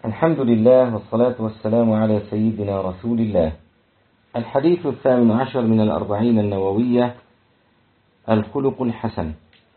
الحمد لله والصلاة والسلام على سيدنا رسول الله. الحديث 18 من الأربعين النووية: الخلق الحسن.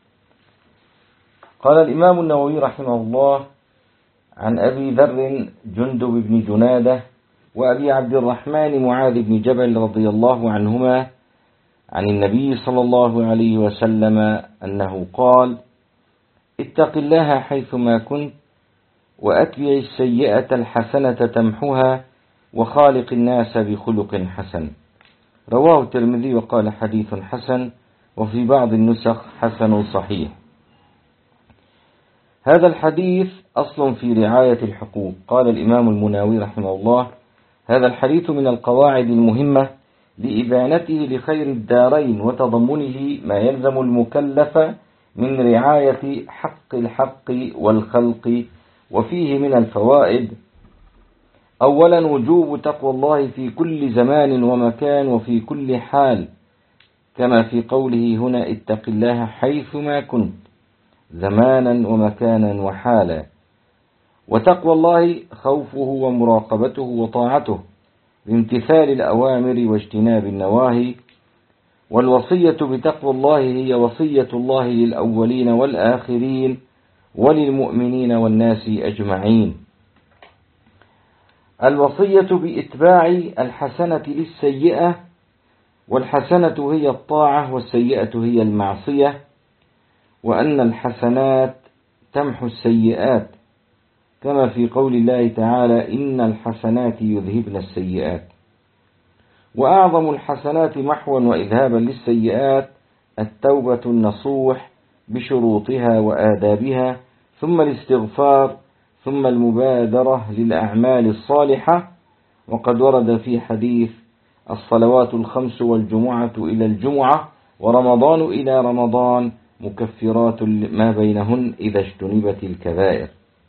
قال الإمام النووي رحمه الله عن أبي ذر جندب بن جنادة وأبي عبد الرحمن معاذ بن جبل رضي الله عنهما عن النبي صلى الله عليه وسلم أنه قال: اتق الله حيثما كنت وأتبع السيئة الحسنة تمحها وخالق الناس بخلق حسن. رواه الترمذي وقال حديث حسن، وفي بعض النسخ حسن صحيح. هذا الحديث أصل في رعاية الحقوق. قال الإمام المناوي رحمه الله: هذا الحديث من القواعد المهمة لإبانته لخير الدارين وتضمنه ما يلزم المكلف من رعاية حق الحق والخلق. وفيه من الفوائد: أولا وجوب تقوى الله في كل زمان ومكان وفي كل حال، كما في قوله هنا: اتق الله حيثما كنت، زمانا ومكانا وحالا. وتقوى الله خوفه ومراقبته وطاعته بامتثال الأوامر واجتناب النواهي. والوصية بتقوى الله هي وصية الله للأولين والآخرين وللمؤمنين والناس أجمعين. الوصية بإتباع الحسنة للسيئة، والحسنة هي الطاعة والسيئة هي المعصية، وأن الحسنات تمحو السيئات، كما في قول الله تعالى: إن الحسنات يذهبن السيئات. وأعظم الحسنات محوا وإذهابا للسيئات التوبة النصوح بشروطها وآدابها، ثم الاستغفار، ثم المبادرة للأعمال الصالحة. وقد ورد في حديث: الصلوات الخمس والجمعة إلى الجمعة ورمضان إلى رمضان مكفرات ما بينهن إذا اجتنبت الكبائر.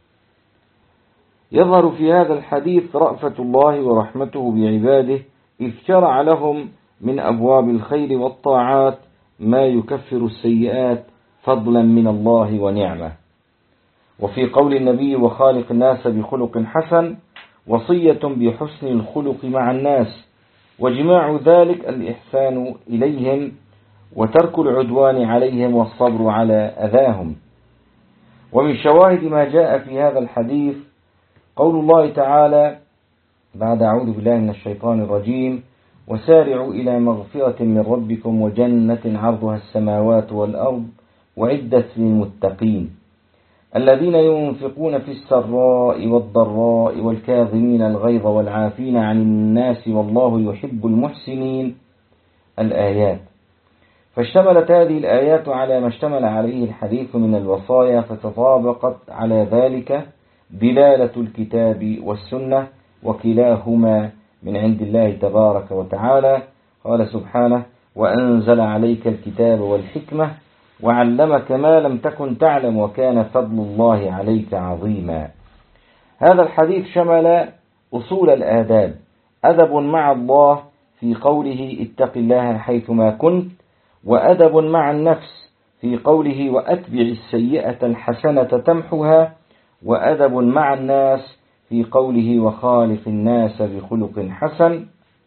يظهر في هذا الحديث رأفة الله ورحمته بعباده، إذ شرع لهم من أبواب الخير والطاعات ما يكفر السيئات فضلا من الله ونعمة. وفي قول النبي: وخالق الناس بخلق حسن، وصية بحسن الخلق مع الناس، وجماع ذلك الإحسان إليهم وترك العدوان عليهم والصبر على أذاهم. ومن شواهد ما جاء في هذا الحديث قول الله تعالى بعد: أعوذ بالله من الشيطان الرجيم: وسارعوا إلى مغفرة من ربكم وجنة عرضها السماوات والأرض وعدت للمتقين الذين ينفقون في السراء والضراء والكاظمين الغيظ والعافين عن الناس والله يحب المحسنين. الآيات. فاشتملت هذه الآيات على ما اشتمل عليه الحديث من الوصايا، فتطابقت على ذلك دلالة الكتاب والسنة، وكلاهما من عند الله تبارك وتعالى. قال سبحانه: وأنزل عليك الكتاب والحكمة وعلمك ما لم تكن تعلم وكان فضل الله عليك عظيما. هذا الحديث شمل أصول الآداب: أدب مع الله في قوله: اتق الله حيثما كنت، وأدب مع النفس في قوله: وأتبع السيئة الحسنة تمحها، وأدب مع الناس في قوله: وخالق الناس بخلق حسن.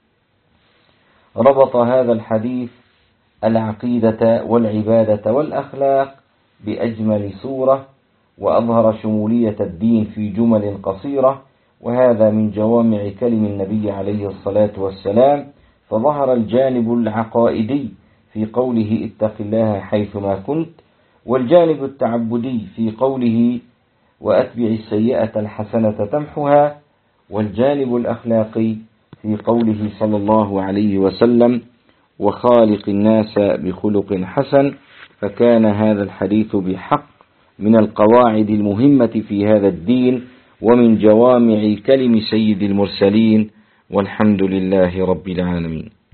ربط هذا الحديث العقيدة والعبادة والأخلاق بأجمل صورة، وأظهر شمولية الدين في جمل قصيرة، وهذا من جوامع كلم النبي عليه الصلاة والسلام. فظهر الجانب العقائدي في قوله: اتق الله حيثما كنت، والجانب التعبدي في قوله: وأتبع السيئة الحسنة تمحها، والجانب الأخلاقي في قوله صلى الله عليه وسلم: وخالق الناس بخلق حسن. فكان هذا الحديث بحق من القواعد المهمة في هذا الدين، ومن جوامع كلم سيد المرسلين، والحمد لله رب العالمين.